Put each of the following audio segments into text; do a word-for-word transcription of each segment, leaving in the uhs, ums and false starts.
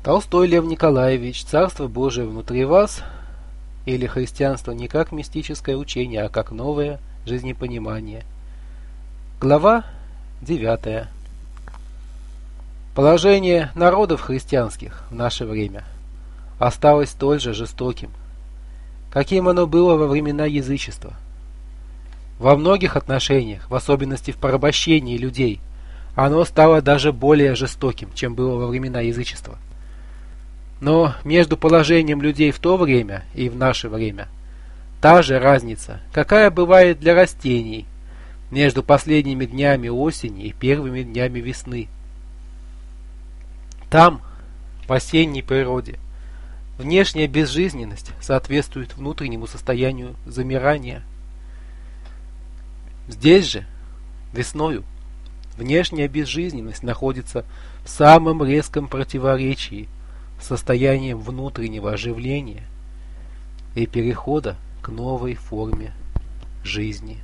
Толстой Лев Николаевич. Царство Божие внутри вас, или христианство не как мистическое учение, а как новое жизнепонимание. Глава девятая. Положение народов христианских в наше время осталось столь же жестоким, каким оно было во времена язычества. Во многих отношениях, в особенности в порабощении людей, оно стало даже более жестоким, чем было во времена язычества. Но между положением людей в то время и в наше время та же разница, какая бывает для растений между последними днями осени и первыми днями весны. Там, в осенней природе, внешняя безжизненность соответствует внутреннему состоянию замирания. Здесь же, весною, внешняя безжизненность находится в самом резком противоречии с состоянием внутреннего оживления и перехода к новой форме жизни.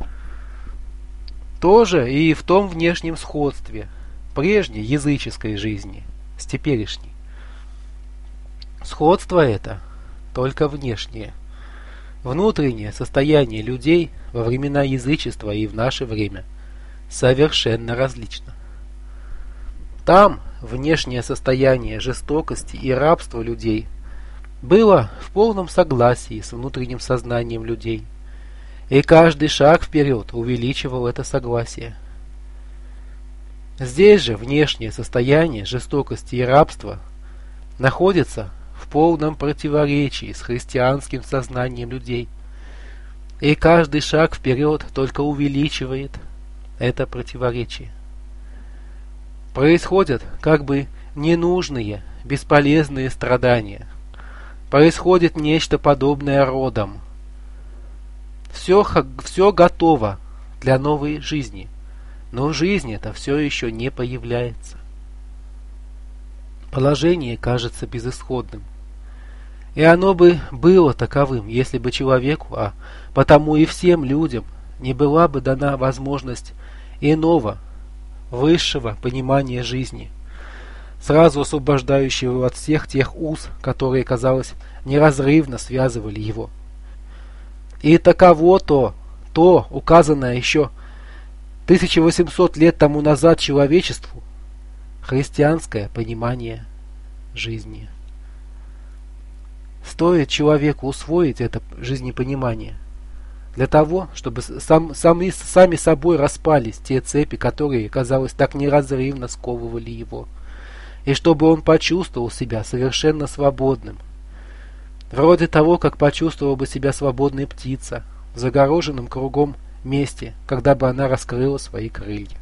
Тоже и в том внешнем сходстве прежней языческой жизни с теперешней. Сходство это только внешнее. Внутреннее состояние людей во времена язычества и в наше время совершенно различно. Там внешнее состояние жестокости и рабства людей было в полном согласии с внутренним сознанием людей, и каждый шаг вперед увеличивал это согласие. Здесь же внешнее состояние жестокости и рабства находится в полном противоречии с христианским сознанием людей, и каждый шаг вперед только увеличивает это противоречие. Происходят как бы ненужные, бесполезные страдания. Происходит нечто подобное родам. Все, все готово для новой жизни, но жизнь эта все еще не появляется. Положение кажется безысходным. И оно бы было таковым, если бы человеку, а потому и всем людям, не была бы дана возможность иного, высшего понимания жизни, сразу освобождающего от всех тех уз, которые, казалось, неразрывно связывали его. И таково то, то, указанное еще тысяча восемьсот лет тому назад человечеству, христианское понимание жизни. Стоит человеку усвоить это жизнепонимание, для того, чтобы сам, сами, сами собой распались те цепи, которые, казалось, так неразрывно сковывали его, и чтобы он почувствовал себя совершенно свободным, вроде того, как почувствовала бы себя свободная птица в загороженном кругом месте, когда бы она раскрыла свои крылья.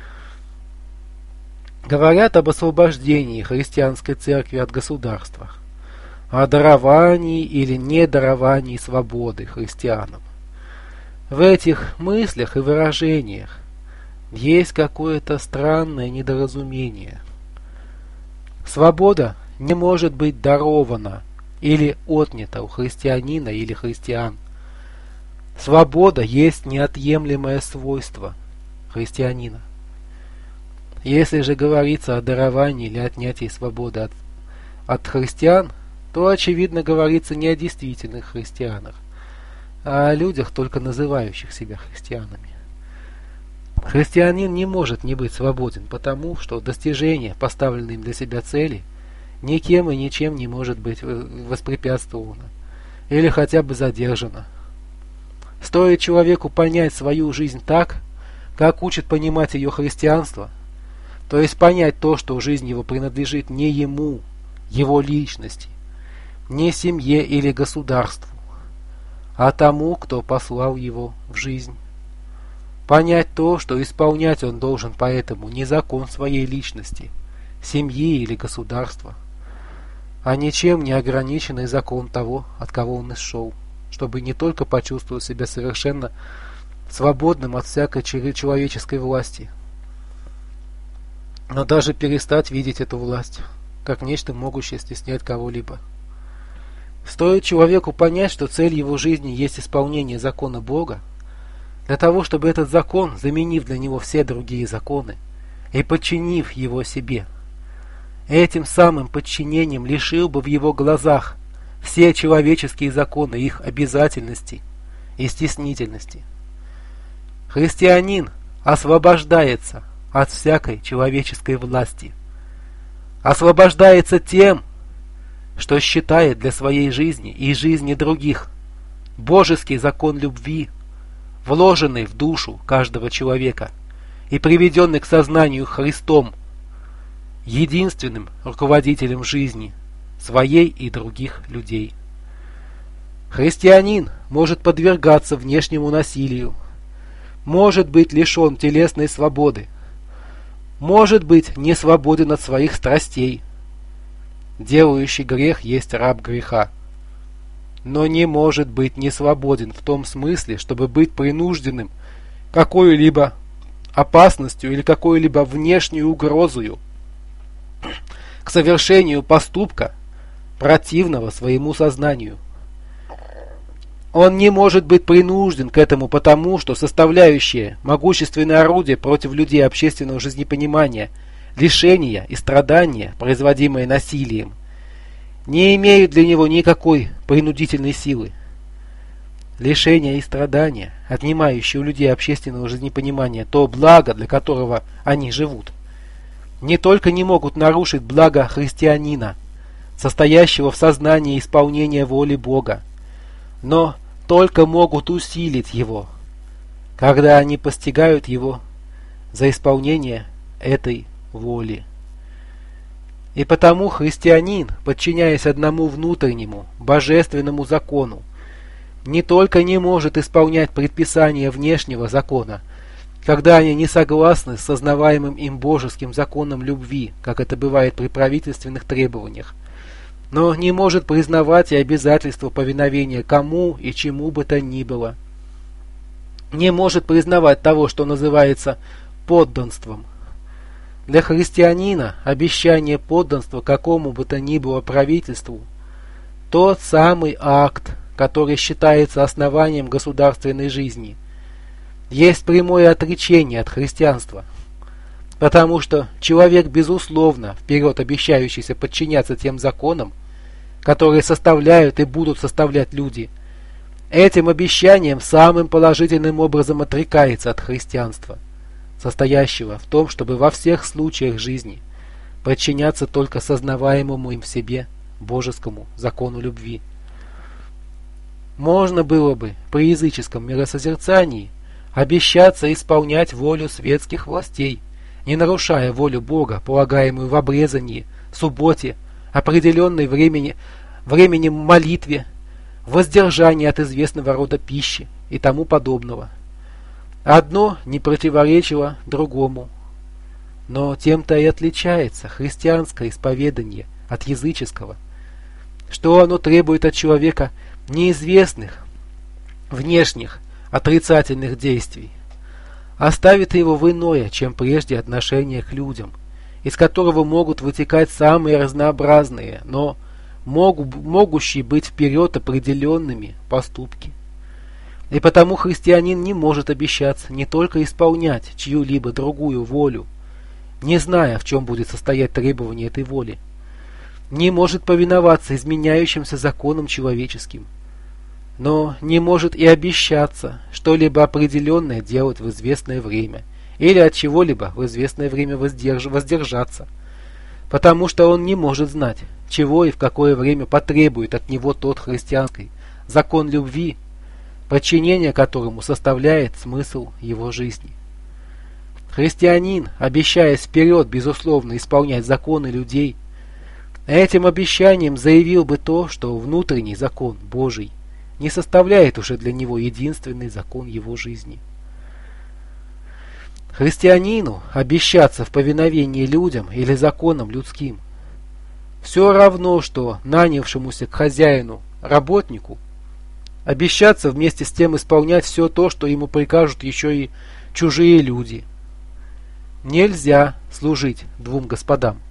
Говорят об освобождении христианской церкви от государства, о даровании или недаровании свободы христианам. В этих мыслях и выражениях есть какое-то странное недоразумение. Свобода не может быть дарована или отнята у христианина или христиан. Свобода есть неотъемлемое свойство христианина. Если же говорится о даровании или отнятии свободы от, от христиан, то очевидно говорится не о действительных христианах, а о людях, только называющих себя христианами. Христианин не может не быть свободен, потому что достижение поставленной им для себя цели никем и ничем не может быть воспрепятствовано или хотя бы задержано. Стоит человеку понять свою жизнь так, как учит понимать ее христианство, то есть понять то, что жизнь его принадлежит не ему, его личности, не семье или государству, а тому, кто послал его в жизнь. Понять то, что исполнять он должен поэтому не закон своей личности, семьи или государства, а ничем не ограниченный закон того, от кого он исшел, чтобы не только почувствовать себя совершенно свободным от всякой человеческой власти, но даже перестать видеть эту власть как нечто, могущее стеснять кого-либо. Стоит человеку понять, что цель его жизни есть исполнение закона Бога, для того, чтобы этот закон, заменив для него все другие законы и подчинив его себе, этим самым подчинением лишил бы в его глазах все человеческие законы их обязательности и стеснительности. Христианин освобождается от всякой человеческой власти. Освобождается тем, что считает для своей жизни и жизни других божеский закон любви, вложенный в душу каждого человека и приведенный к сознанию Христом, единственным руководителем жизни своей и других людей. Христианин может подвергаться внешнему насилию, может быть лишен телесной свободы, может быть не свободен от своих страстей. Делающий грех есть раб греха, но не может быть не свободен в том смысле, чтобы быть принужденным какой-либо опасностью или какой-либо внешней угрозою к совершению поступка, противного своему сознанию. Он не может быть принужден к этому потому, что составляющие могущественное орудие против людей общественного жизнепонимания, лишения и страдания, производимые насилием, не имеют для него никакой принудительной силы. Лишения и страдания, отнимающие у людей общественного жизнепонимания то благо, для которого они живут, не только не могут нарушить благо христианина, состоящего в сознании исполнения воли Бога, но только могут усилить его, когда они постигают его за исполнение этой воли. И потому христианин, подчиняясь одному внутреннему, божественному закону, не только не может исполнять предписания внешнего закона, когда они не согласны с сознаваемым им божеским законом любви, как это бывает при правительственных требованиях, но не может признавать и обязательство повиновения кому и чему бы то ни было. Не может признавать того, что называется подданством. Для христианина обещание подданства какому бы то ни было правительству – тот самый акт, который считается основанием государственной жизни, есть прямое отречение от христианства. Потому что человек, безусловно, вперед обещающийся подчиняться тем законам, которые составляют и будут составлять люди, этим обещанием самым положительным образом отрекается от христианства, состоящего в том, чтобы во всех случаях жизни подчиняться только сознаваемому им в себе божескому закону любви. Можно было бы при языческом миросозерцании обещаться исполнять волю светских властей, не нарушая волю Бога, полагаемую в обрезании, субботе, определенной времени, временем молитве, воздержании от известного рода пищи и тому подобного. Одно не противоречило другому. Но тем-то и отличается христианское исповедание от языческого, что оно требует от человека неизвестных, внешних, отрицательных действий, оставит его в иное, чем прежде, отношение к людям, из которого могут вытекать самые разнообразные, но могу, могущие быть вперед определенными поступки. И потому христианин не может обещаться не только исполнять чью-либо другую волю, не зная, в чем будет состоять требование этой воли, не может повиноваться изменяющимся законам человеческим, но не может и обещаться что-либо определенное делать в известное время или от чего-либо в известное время воздерж... воздержаться, потому что он не может знать, чего и в какое время потребует от него тот христианский закон любви, подчинение которому составляет смысл его жизни. Христианин, обещаясь вперед, безусловно, исполнять законы людей, этим обещанием заявил бы то, что внутренний закон Божий не составляет уже для него единственный закон его жизни. Христианину обещаться в повиновении людям или законам людским все равно, что нанявшемуся к хозяину работнику обещаться вместе с тем исполнять все то, что ему прикажут еще и чужие люди. Нельзя служить двум господам.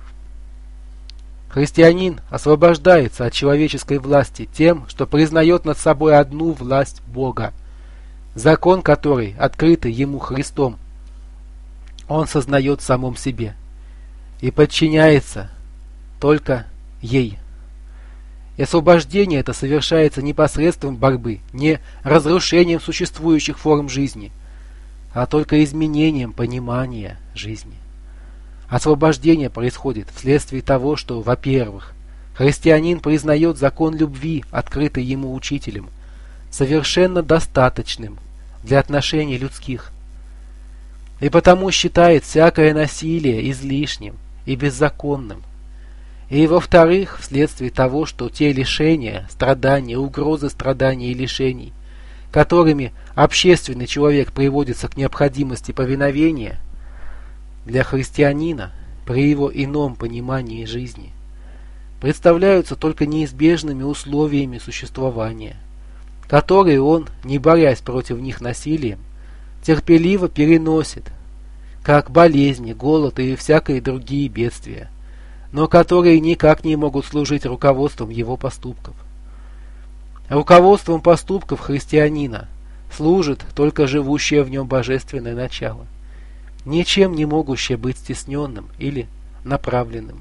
Христианин освобождается от человеческой власти тем, что признает над собой одну власть Бога, закон который, открытый ему Христом, он сознает в самом себе и подчиняется только ей. И освобождение это совершается не посредством борьбы, не разрушением существующих форм жизни, а только изменением понимания жизни. Освобождение происходит вследствие того, что, во-первых, христианин признает закон любви, открытый ему учителем, совершенно достаточным для отношений людских, и потому считает всякое насилие излишним и беззаконным. И, во-вторых, вследствие того, что те лишения, страдания, угрозы страданий и лишений, которыми общественный человек приводится к необходимости повиновения, для христианина при его ином понимании жизни представляются только неизбежными условиями существования, которые он, не борясь против них насилием, терпеливо переносит, как болезни, голод и всякие другие бедствия, но которые никак не могут служить руководством его поступков. Руководством поступков христианина служит только живущее в нем божественное начало, ничем не могущее быть стесненным или направленным.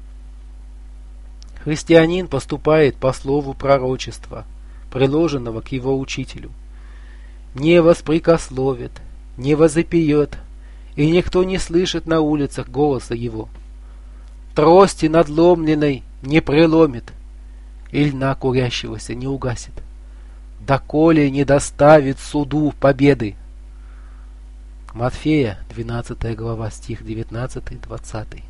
Христианин поступает по слову пророчества, приложенного к его учителю. Не воспрекословит, не возопьет, и никто не слышит на улицах голоса его. Трости надломленной не преломит, и льна курящегося не угасит, доколе не доставит суду победы. Матфея, двенадцатая глава, стих девятнадцатый-двадцатый.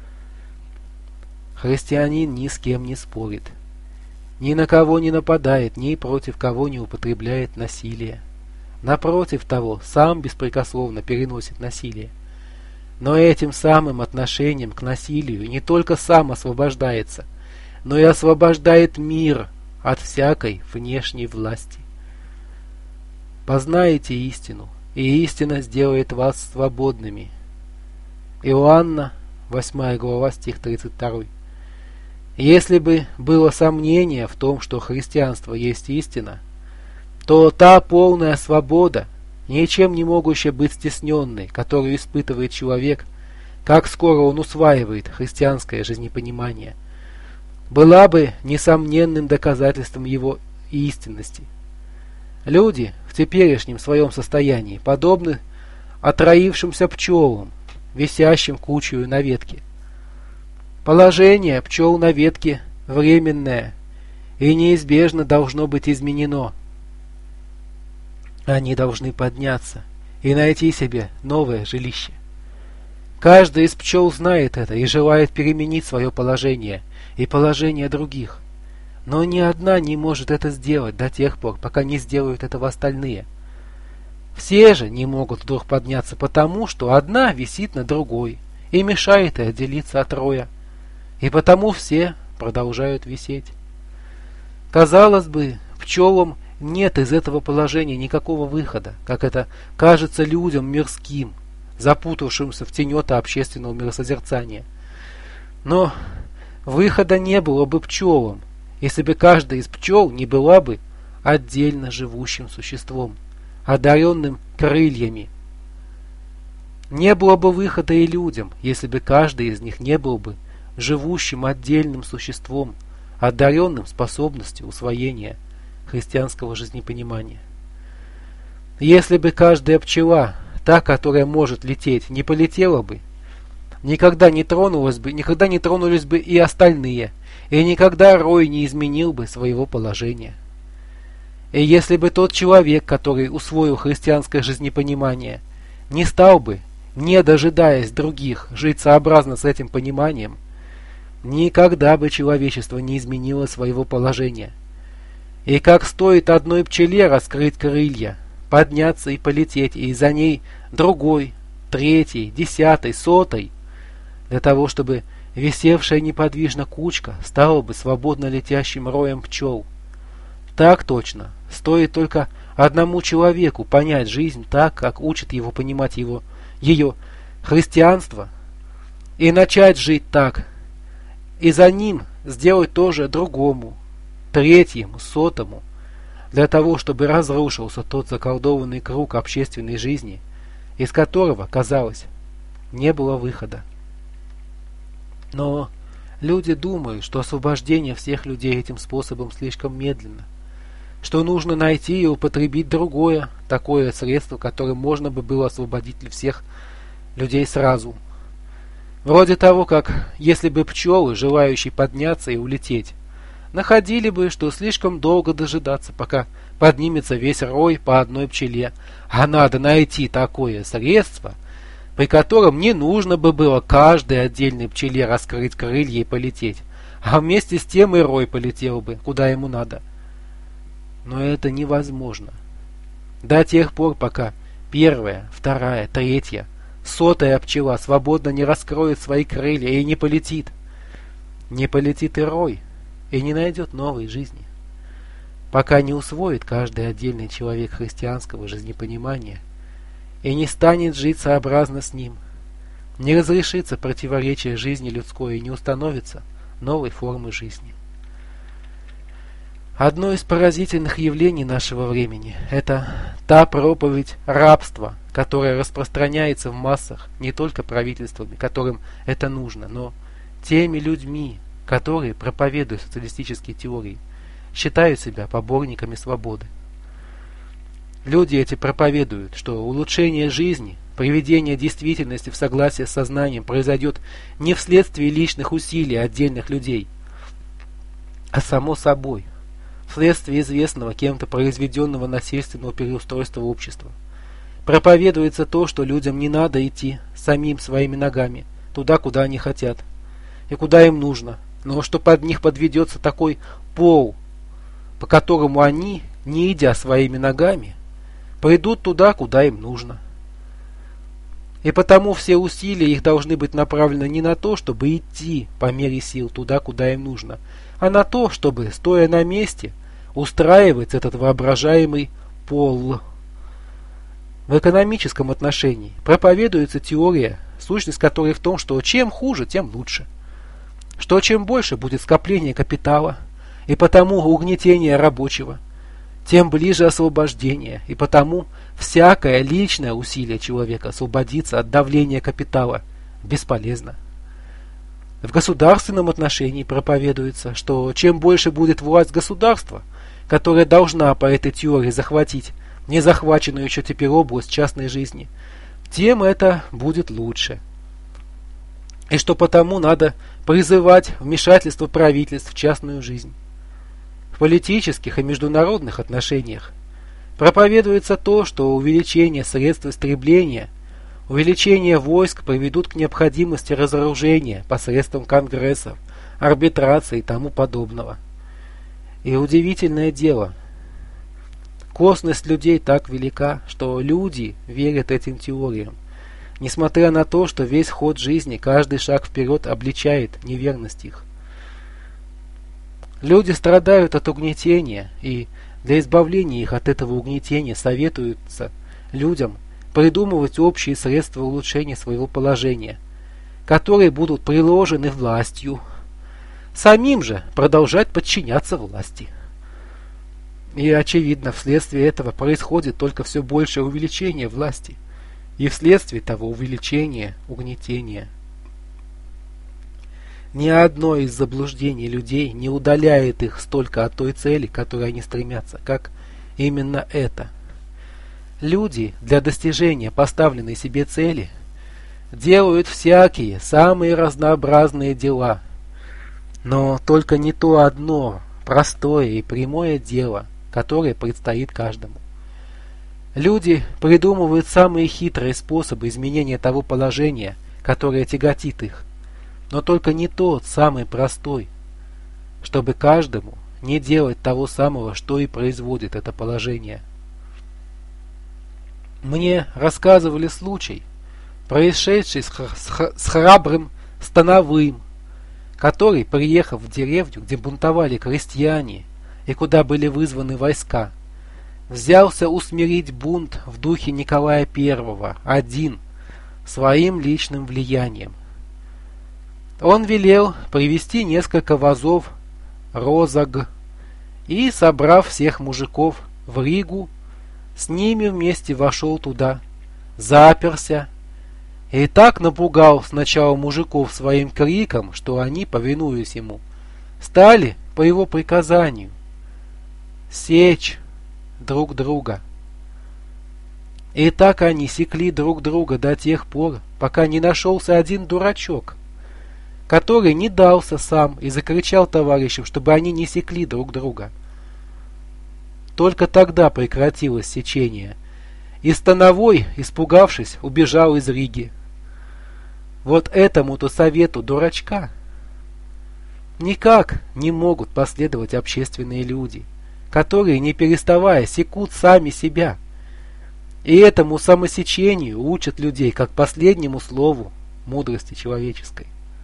Христианин ни с кем не спорит, ни на кого не нападает, ни против кого не употребляет насилие. Напротив того, сам беспрекословно переносит насилие. Но этим самым отношением к насилию не только сам освобождается, но и освобождает мир от всякой внешней власти. Познаете истину, и истина сделает вас свободными. Иоанна, восьмая глава, стих тридцать два. Если бы было сомнение в том, что христианство есть истина, то та полная свобода, ничем не могущая быть стесненной, которую испытывает человек, как скоро он усваивает христианское жизнепонимание, была бы несомненным доказательством его истинности. Люди в теперешнем своем состоянии подобны отроившимся пчелам, висящим кучею на ветке. Положение пчел на ветке временное и неизбежно должно быть изменено. Они должны подняться и найти себе новое жилище. Каждый из пчел знает это и желает переменить свое положение и положение других. Но ни одна не может это сделать до тех пор, пока не сделают этого остальные. Все же не могут вдруг подняться потому, что одна висит на другой и мешает ей отделиться от роя. И потому все продолжают висеть. Казалось бы, пчелам нет из этого положения никакого выхода, как это кажется людям мирским, запутавшимся в тенета общественного миросозерцания. Но выхода не было бы пчелам, если бы каждая из пчел не была бы отдельно живущим существом, одаренным крыльями. Не было бы выхода и людям, если бы каждый из них не был бы живущим отдельным существом, одаренным способностью усвоения христианского жизнепонимания. Если бы каждая пчела, та, которая может лететь, не полетела бы, никогда не тронулась бы, никогда не тронулись бы и остальные, и никогда рой не изменил бы своего положения. И если бы тот человек, который усвоил христианское жизнепонимание, не стал бы, не дожидаясь других, жить сообразно с этим пониманием, никогда бы человечество не изменило своего положения. И как стоит одной пчеле раскрыть крылья, подняться и полететь, и за ней другой, третий, десятый, сотый, для того, чтобы висевшая неподвижно кучка стала бы свободно летящим роем пчел. Так точно стоит только одному человеку понять жизнь так, как учит его понимать его, ее христианство, и начать жить так, и за ним сделать тоже другому, третьему, сотому, для того, чтобы разрушился тот заколдованный круг общественной жизни, из которого, казалось, не было выхода. Но Люди думают, что освобождение всех людей этим способом слишком медленно, что нужно найти и употребить другое, такое средство, которым можно бы было освободить всех людей сразу. Вроде того, как если бы пчелы, желающие подняться и улететь, находили бы, что слишком долго дожидаться, пока поднимется весь рой по одной пчеле, а надо найти такое средство, при котором не нужно бы было каждой отдельной пчеле раскрыть крылья и полететь, а вместе с тем и рой полетел бы, куда ему надо. Но это невозможно. До тех пор, пока первая, вторая, третья, сотая пчела свободно не раскроет свои крылья и не полетит. Не полетит и рой, и не найдет новой жизни. Пока не усвоит каждый отдельный человек христианского жизнепонимания и не станет жить сообразно с ним, не разрешится противоречие жизни людской и не установится новой формы жизни. Одно из поразительных явлений нашего времени – это та проповедь рабства, которая распространяется в массах не только правительствами, которым это нужно, но теми людьми, которые, проповедуя социалистические теории, считают себя поборниками свободы. Люди эти проповедуют, что улучшение жизни, приведение действительности в согласие с сознанием произойдет не вследствие личных усилий отдельных людей, а само собой, вследствие известного кем-то произведенного насильственного переустройства общества. Проповедуется то, что людям не надо идти самим своими ногами туда, куда они хотят и куда им нужно, но что под них подведется такой пол, по которому они, не идя своими ногами, пойдут туда, куда им нужно. И потому все усилия их должны быть направлены не на то, чтобы идти по мере сил туда, куда им нужно, а на то, чтобы, стоя на месте, устраивать этот воображаемый пол. В экономическом отношении проповедуется теория, сущность которой в том, что чем хуже, тем лучше. Что чем больше будет скопление капитала, и потому угнетение рабочего, тем ближе освобождение, и потому всякое личное усилие человека освободиться от давления капитала бесполезно. В государственном отношении проповедуется, что чем больше будет власть государства, которая должна по этой теории захватить не захваченную еще теперь область частной жизни, тем это будет лучше. И что потому надо призывать вмешательство правительств в частную жизнь. В политических и международных отношениях проповедуется то, что увеличение средств истребления, увеличение войск приведут к необходимости разоружения посредством конгрессов, арбитрации и тому подобного. И удивительное дело, косность людей так велика, что люди верят этим теориям, несмотря на то, что весь ход жизни, каждый шаг вперед обличает неверность их. Люди страдают от угнетения, и для избавления их от этого угнетения советуются людям придумывать общие средства улучшения своего положения, которые будут приложены властью, самим же продолжать подчиняться власти. И очевидно, вследствие этого происходит только все большее увеличение власти, и вследствие того увеличение угнетения. Ни одно из заблуждений людей не удаляет их столько от той цели, к которой они стремятся, как именно это. Люди для достижения поставленной себе цели делают всякие, самые разнообразные дела, но только не то одно, простое и прямое дело, которое предстоит каждому. Люди придумывают самые хитрые способы изменения того положения, которое тяготит их, но только не тот самый простой, чтобы каждому не делать того самого, что и производит это положение. Мне рассказывали случай, происшедший с, х с, с храбрым становым, который, приехав в деревню, где бунтовали крестьяне и куда были вызваны войска, взялся усмирить бунт в духе Николая Первого, один, своим личным влиянием. Он велел привести несколько вазов розог и, собрав всех мужиков в Ригу, с ними вместе вошел туда, заперся И так напугал сначала мужиков своим криком, что они, повинуясь ему, стали по его приказанию сечь друг друга. И так они секли друг друга до тех пор, пока не нашелся один дурачок, который не дался сам и закричал товарищам, чтобы они не секли друг друга. Только тогда прекратилось сечение, и Становой, испугавшись, убежал из Риги. Вот этому-то совету дурачка никак не могут последовать общественные люди, которые, не переставая, секут сами себя. И этому самосечению учат людей как последнему слову мудрости человеческой.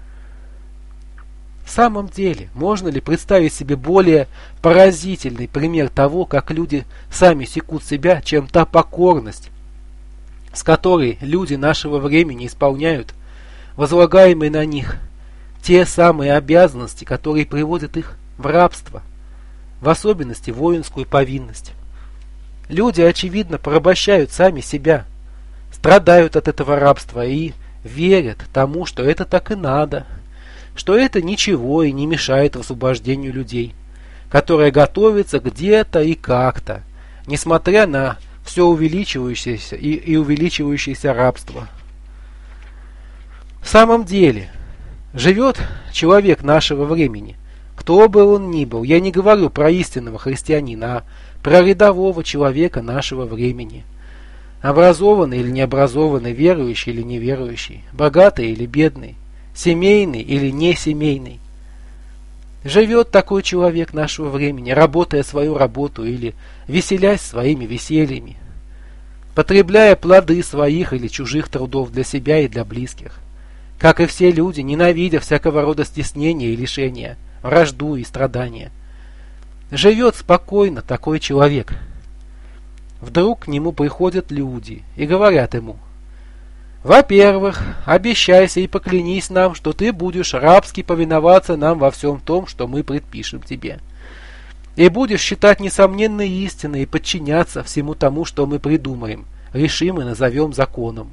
В самом деле, можно ли представить себе более поразительный пример того, как люди сами секут себя, чем та покорность, с которой люди нашего времени исполняют возлагаемые на них те самые обязанности, которые приводят их в рабство, в особенности воинскую повинность. Люди, очевидно, порабощают сами себя, страдают от этого рабства и верят тому, что это так и надо, что это ничего и не мешает освобождению людей, которое готовится где-то и как-то, несмотря на все увеличивающееся и, и увеличивающееся рабство. В самом деле, живет человек нашего времени, кто бы он ни был, я не говорю про истинного христианина, а про рядового человека нашего времени, образованный или необразованный, верующий или неверующий, богатый или бедный, семейный или несемейный. Живет такой человек нашего времени, работая свою работу или веселясь своими весельями, потребляя плоды своих или чужих трудов для себя и для близких, как и все люди, ненавидя всякого рода стеснения и лишения, вражду и страдания. Живет спокойно такой человек. Вдруг к нему приходят люди и говорят ему: во-первых, обещайся и поклянись нам, что ты будешь рабски повиноваться нам во всем том, что мы предпишем тебе, и будешь считать несомненной истиной и подчиняться всему тому, что мы придумаем, решим и назовем законом.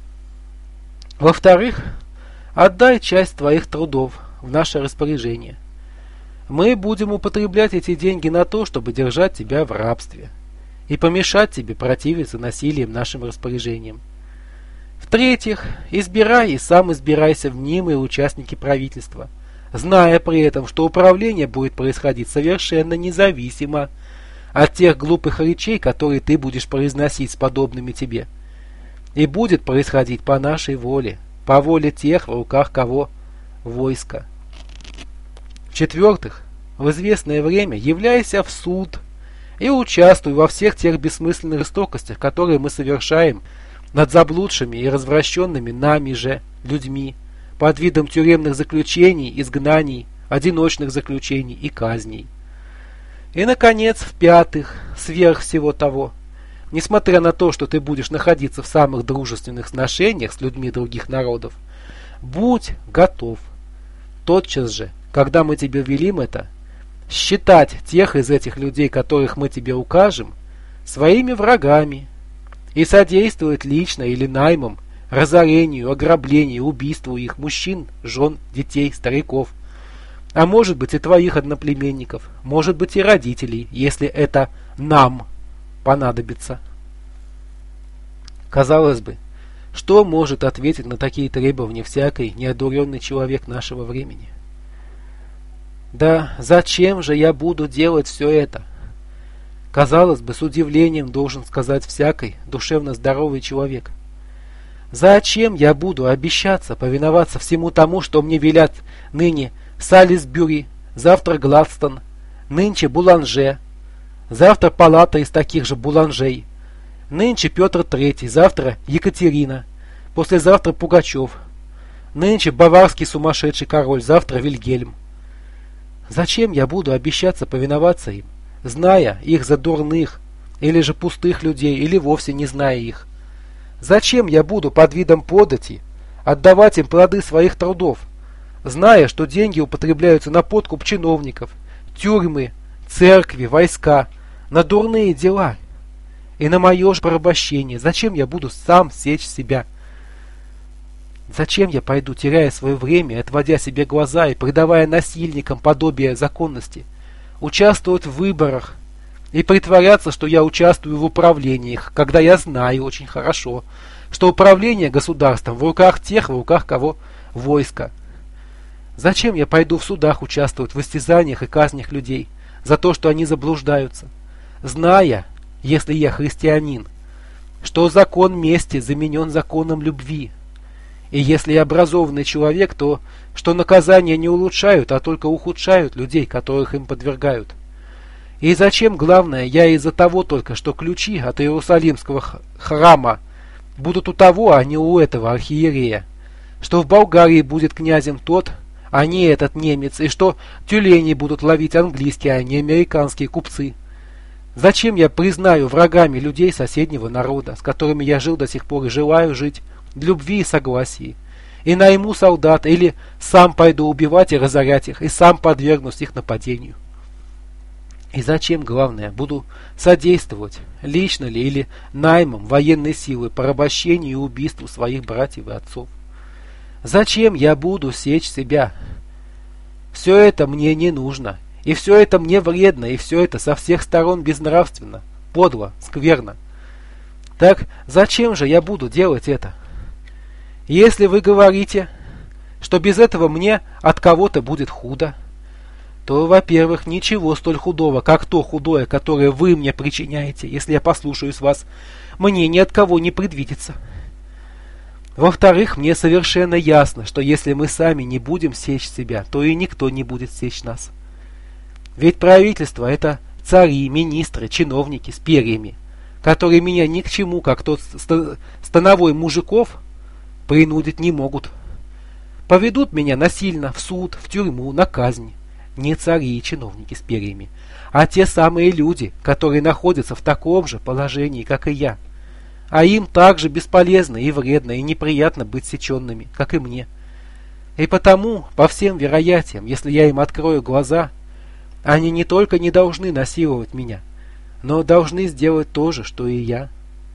Во-вторых, отдай часть твоих трудов в наше распоряжение. Мы будем употреблять эти деньги на то, чтобы держать тебя в рабстве и помешать тебе противиться насилием нашим распоряжениям. В-третьих, избирай и сам избирайся в мнимые участники правительства, зная при этом, что управление будет происходить совершенно независимо от тех глупых речей, которые ты будешь произносить с подобными тебе, и будет происходить по нашей воле, по воле тех, в руках кого войско. В-четвертых, в известное время являйся в суд и участвуй во всех тех бессмысленных жестокостях, которые мы совершаем над заблудшими и развращенными нами же людьми под видом тюремных заключений, изгнаний, одиночных заключений и казней. И, наконец, в-пятых, сверх всего того, несмотря на то, что ты будешь находиться в самых дружественных сношениях с людьми других народов, будь готов тотчас же, когда мы тебе велим это, считать тех из этих людей, которых мы тебе укажем, своими врагами, и содействовать лично или наймом разорению, ограблению, убийству их мужчин, жен, детей, стариков, а может быть и твоих одноплеменников, может быть и родителей, если это нам понадобится. Казалось бы, что может ответить на такие требования всякий неодуренный человек нашего времени? Да зачем же я буду делать все это? Казалось бы, с удивлением должен сказать всякий душевно здоровый человек. Зачем я буду обещаться повиноваться всему тому, что мне велят ныне Салисбюри, завтра Гладстон, нынче Буланже, завтра палата из таких же Буланжей, нынче Петр Третий, завтра Екатерина, послезавтра Пугачев, нынче баварский сумасшедший король, завтра Вильгельм. Зачем я буду обещаться повиноваться им, зная их за дурных, или же пустых людей, или вовсе не зная их? Зачем я буду под видом подати отдавать им плоды своих трудов, зная, что деньги употребляются на подкуп чиновников, тюрьмы, церкви, войска, на дурные дела и на мое же порабощение? Зачем я буду сам сечь себя? Зачем я пойду, теряя свое время, отводя себе глаза и придавая насильникам подобие законности, участвовать в выборах и притворяться, что я участвую в управлениях, когда я знаю очень хорошо, что управление государством в руках тех, в руках кого войска. Зачем я пойду в судах участвовать в истязаниях и казнях людей за то, что они заблуждаются, зная, если я христианин, что закон мести заменен законом любви, и если я образованный человек, то что наказания не улучшают, а только ухудшают людей, которых им подвергают. И зачем, главное, я из-за того только, что ключи от Иерусалимского храма будут у того, а не у этого архиерея, что в Болгарии будет князем тот, а не этот немец, и что тюлени будут ловить английские, а не американские купцы. Зачем я признаю врагами людей соседнего народа, с которыми я жил до сих пор и желаю жить в любви и согласии, и найму солдат, или сам пойду убивать и разорять их, и сам подвергнусь их нападению? И зачем, главное, буду содействовать, лично ли или наймом военной силы, порабощению и убийству своих братьев и отцов? Зачем я буду сечь себя? Все это мне не нужно, и все это мне вредно, и все это со всех сторон безнравственно, подло, скверно. Так зачем же я буду делать это? Если вы говорите, что без этого мне от кого-то будет худо, то, во-первых, ничего столь худого, как то худое, которое вы мне причиняете, если я послушаюсь вас, мне ни от кого не предвидится. Во-вторых, мне совершенно ясно, что если мы сами не будем сечь себя, то и никто не будет сечь нас. Ведь правительство — это цари, министры, чиновники с перьями, которые меня ни к чему, как тот становой мужиков, принудить не могут. Поведут меня насильно в суд, в тюрьму, на казнь. Не цари и чиновники с перьями, а те самые люди, которые находятся в таком же положении, как и я. А им так же бесполезно и вредно и неприятно быть сеченными, как и мне. И потому, по всем вероятиям, если я им открою глаза, они не только не должны насиловать меня, но должны сделать то же, что и я.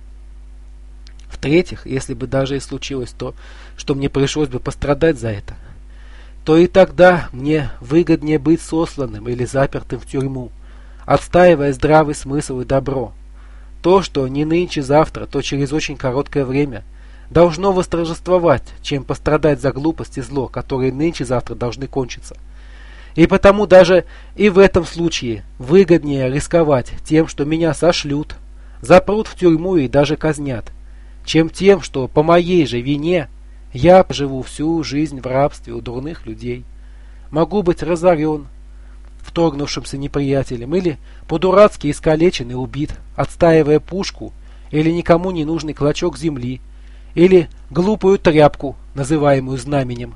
В-третьих, если бы даже и случилось то, что мне пришлось бы пострадать за это, то и тогда мне выгоднее быть сосланным или запертым в тюрьму, отстаивая здравый смысл и добро. То, что не нынче-завтра, то через очень короткое время должно восторжествовать, чем пострадать за глупость и зло, которые нынче-завтра должны кончиться. И потому даже и в этом случае выгоднее рисковать тем, что меня сошлют, запрут в тюрьму и даже казнят, чем тем, что по моей же вине я живу всю жизнь в рабстве у дурных людей, могу быть разорен вторгнувшимся неприятелем или по-дурацки искалечен и убит, отстаивая пушку или никому не нужный клочок земли, или глупую тряпку, называемую знаменем.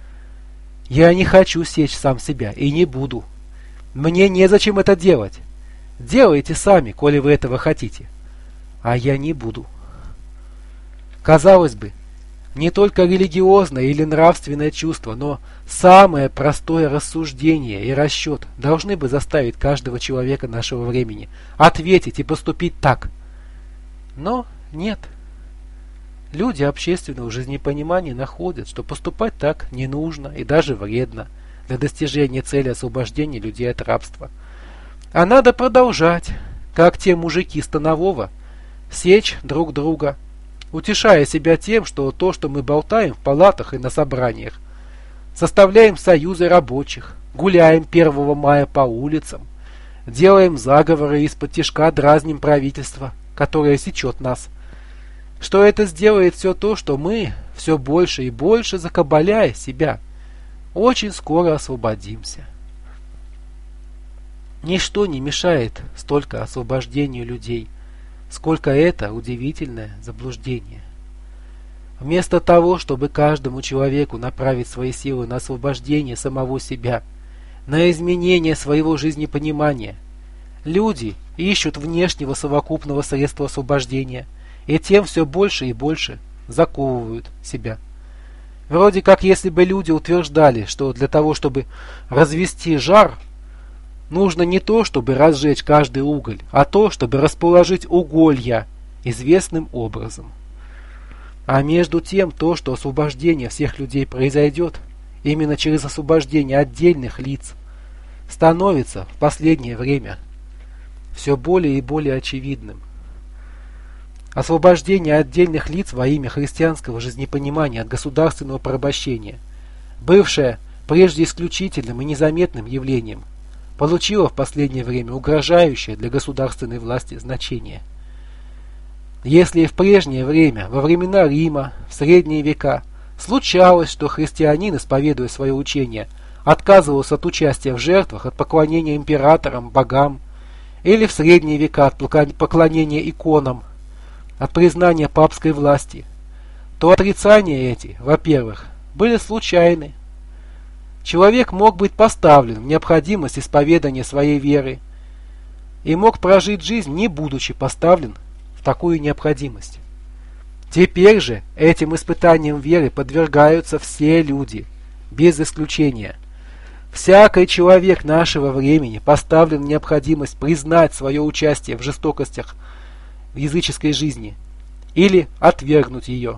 Я не хочу сечь сам себя и не буду. Мне незачем это делать. Делайте сами, коли вы этого хотите. А я не буду. Казалось бы, не только религиозное или нравственное чувство, но самое простое рассуждение и расчет должны бы заставить каждого человека нашего времени ответить и поступить так. Но нет. Люди общественного жизнепонимания находят, что поступать так не нужно и даже вредно для достижения цели освобождения людей от рабства. А надо продолжать, как те мужики Станового, сечь друг друга, утешая себя тем, что то, что мы болтаем в палатах и на собраниях, составляем союзы рабочих, гуляем первого мая по улицам, делаем заговоры из-под тишка, дразним правительство, которое сечет нас, что это сделает все то, что мы, все больше и больше закабаляя себя, очень скоро освободимся. Ничто не мешает столько освобождению людей, сколько это удивительное заблуждение. Вместо того, чтобы каждому человеку направить свои силы на освобождение самого себя, на изменение своего жизнепонимания, люди ищут внешнего совокупного средства освобождения и тем все больше и больше заковывают себя. Вроде как если бы люди утверждали, что для того, чтобы развести жар, нужно не то, чтобы разжечь каждый уголь, а то, чтобы расположить уголья известным образом. А между тем, то, что освобождение всех людей произойдет именно через освобождение отдельных лиц, становится в последнее время все более и более очевидным. Освобождение отдельных лиц во имя христианского жизнепонимания от государственного порабощения, бывшее прежде исключительным и незаметным явлением, получило в последнее время угрожающее для государственной власти значение. Если и в прежнее время, во времена Рима, в средние века, случалось, что христианин, исповедуя свое учение, отказывался от участия в жертвах, от поклонения императорам, богам, или в средние века от поклонения иконам, от признания папской власти, то отрицания эти, во-первых, были случайны. Человек мог быть поставлен в необходимость исповедания своей веры и мог прожить жизнь, не будучи поставлен в такую необходимость. Теперь же этим испытаниям веры подвергаются все люди, без исключения. Всякий человек нашего времени поставлен в необходимость признать свое участие в жестокостях в языческой жизни или отвергнуть ее.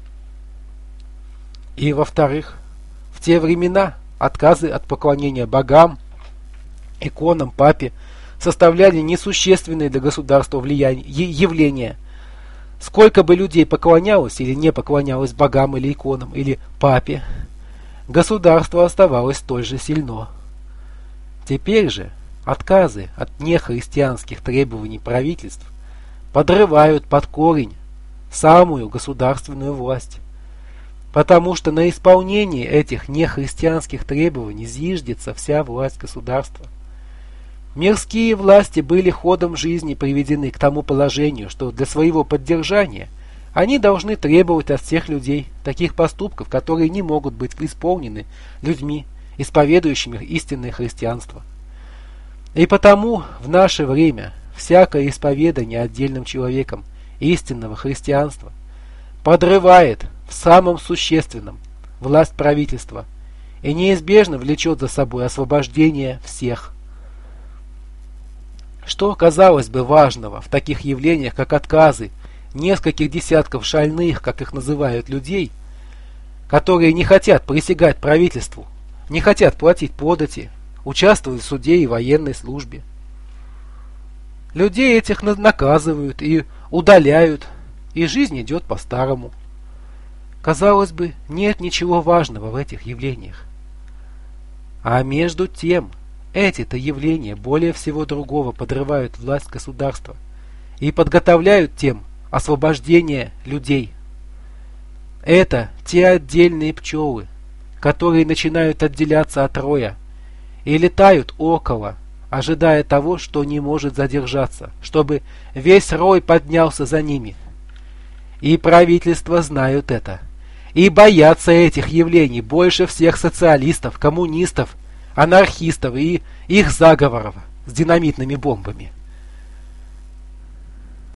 И во-вторых, в те времена отказы от поклонения богам, иконам, папе составляли несущественные для государства влияние, явления. Сколько бы людей поклонялось или не поклонялось богам или иконам или папе, государство оставалось столь же сильно. Теперь же отказы от нехристианских требований правительств подрывают под корень самую государственную власть, потому что на исполнение этих нехристианских требований зиждется вся власть государства. Мирские власти были ходом жизни приведены к тому положению, что для своего поддержания они должны требовать от всех людей таких поступков, которые не могут быть исполнены людьми, исповедующими истинное христианство. И потому в наше время всякое исповедание отдельным человеком истинного христианства подрывает в самом существенном власть правительства и неизбежно влечет за собой освобождение всех. Что, казалось бы, важного в таких явлениях, как отказы нескольких десятков шальных, как их называют, людей, которые не хотят присягать правительству, не хотят платить подати, участвовать в суде и военной службе? Людей этих наказывают и удаляют, и жизнь идет по-старому. Казалось бы, нет ничего важного в этих явлениях. А между тем, эти-то явления более всего другого подрывают власть государства и подготовляют тем освобождение людей. Это те отдельные пчелы, которые начинают отделяться от роя и летают около, ожидая того, что не может задержаться, чтобы весь рой поднялся за ними. И правительства знают это, и боятся этих явлений больше всех социалистов, коммунистов, анархистов и их заговоров с динамитными бомбами.